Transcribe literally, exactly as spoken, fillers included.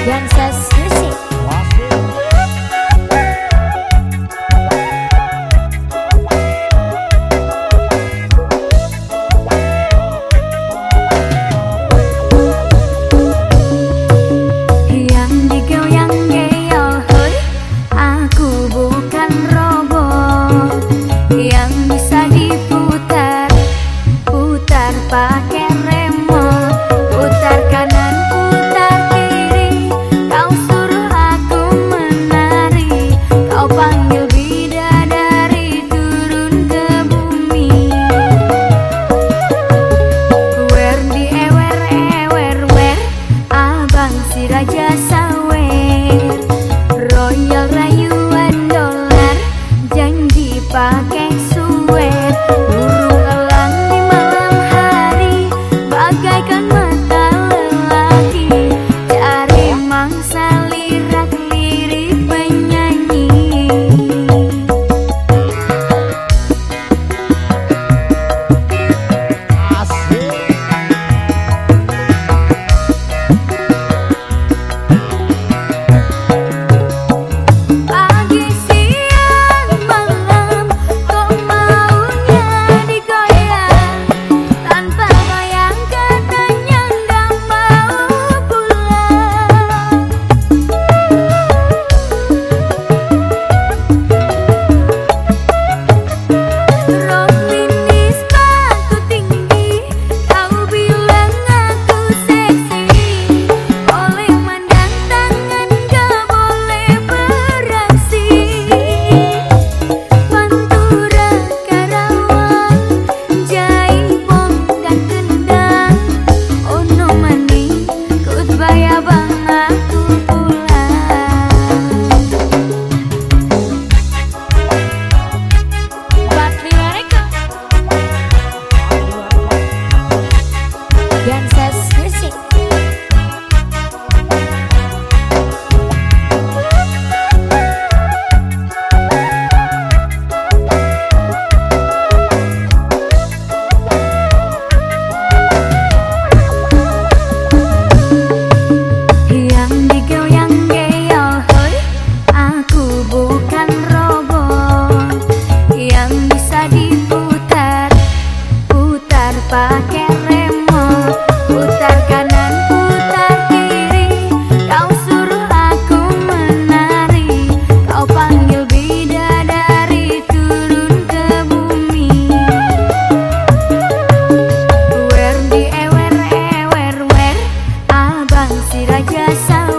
Dances Music. Yang digoyang geyol, hoi, aku bukan robot yang bisa diputar, putar pakai remote, putar kanan, putar kiri. Kau suruh aku menari, kau panggil bidadari turun ke bumi. Wer di ewer ewer wer, abang si raja sawer, royal rayuan dolar, janji pakai suet, burung elang di malam hari, bagaikan mata lelaki, cari mangsa lirak lirik penyanyi. Pagi siang malam kau maunya digoyang, tanpa goyang katanya nggak mau pulang. Rok mini sepatu tinggi, kau bilang aku seksi, boleh mandang tangan gak boleh beraksi. Pantura Karawang, Jaipong dan Kendang, ono maning kut baya bang aku pulang. Batri mereka. Dances Music. Yang digoyang geyol, hoi, aku bukan robot yang bisa diputar, putar pakai remote, putar kanan, putar kiri. Kau suruh aku menari, kau panggil bidadari turun ke bumi. Wer di ewer ewer wer, abang si raja sawer,